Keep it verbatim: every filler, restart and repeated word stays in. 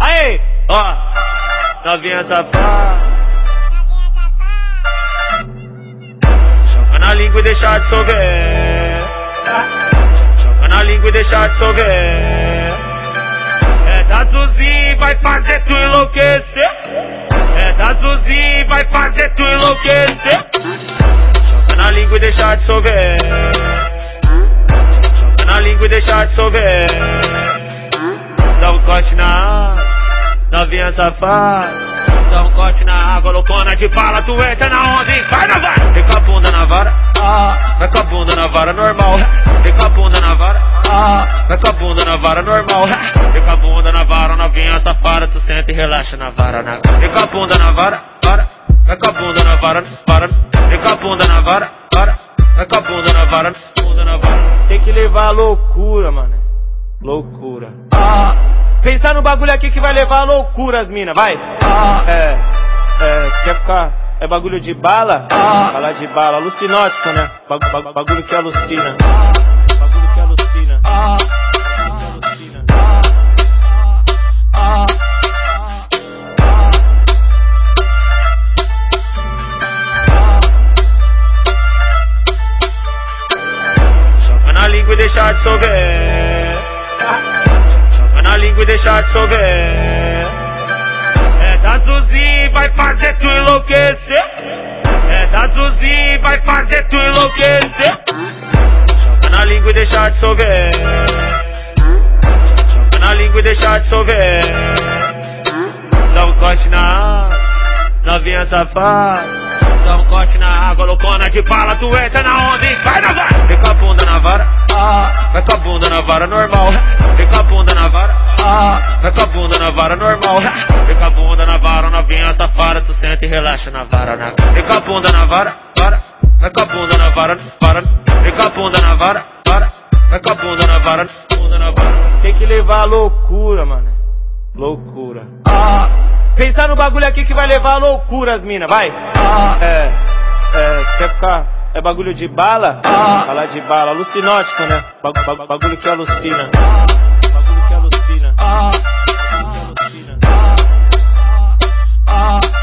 Aê, ó, novinha safada, joga na língua e deixa dissolver, joga na língua e deixa dissolver. É da Zuzi, vai fazer tu enlouquecer. É da Zuzi, vai fazer tu enlouquecer. Joga na língua e deixa dissolver, joga na língua e deixa dissolver. Dá um corte na água, novinha safada. Dá um corte na água, loucona de bala. Tu entra na onda e vai na vara. Vem com a bunda na vara, ah, vai com a bunda na vara normal. Vem com a bunda na vara, ah, vai com a bunda na vara normal. Vem com a bunda na vara, novinha safada. Tu senta e relaxa na vara, na. Vem com a bunda na vara, vara. Vai com a bunda na vara, vara. Vem com a bunda na vara, vara. Vai com a bunda na vara, bunda na vara. Tem que levar a loucura, mano. Loucura. Ah, pensar no bagulho aqui que vai levar a loucura as mina, vai. Ah, é, é, quer ficar, é bagulho de bala? Ah, falar de bala, alucinótico, né? Bag, bag, bagulho que alucina. Ah, bagulho que alucina. Ah, bagulho que alucina. Ah, ah, joga na língua e deixa dissolver, joga na língua e deixa dissolver. É da Zuzi, vai fazer tu enlouquecer. É da Zuzi, vai fazer tu enlouquecer. Joga na língua e deixa dissolver, joga na língua e deixa dissolver. Dá um corte na água, novinha safada. Dá um corte na água, loucona de bala. Tu entra na onda e vai na vara. Vem com a bunda na vara, ah, vai com a bunda na vara normal. Vem com a bunda na vara, ah, vai com a bunda na vara normal. Vem com a bunda na vara, novinha safada. Tu senta e relaxa na vara, na. Vem com a bunda na vara, vara. Vai com a bunda na vara, vara. Vem com a bunda na vara, vara. Vai com a bunda na vara, bunda na vara. tem que levar a loucura, mano. Loucura. Ah, pensar no bagulho aqui que vai levar a loucura as mina, vai. Ah, é, é, quer ficar, é bagulho de bala? Ah, falar de bala, alucinótico, né? Bag, bag, bagulho que alucina. Ah, bagulho que alucina. Ah, bagulho que alucina. Ah, ah, ah.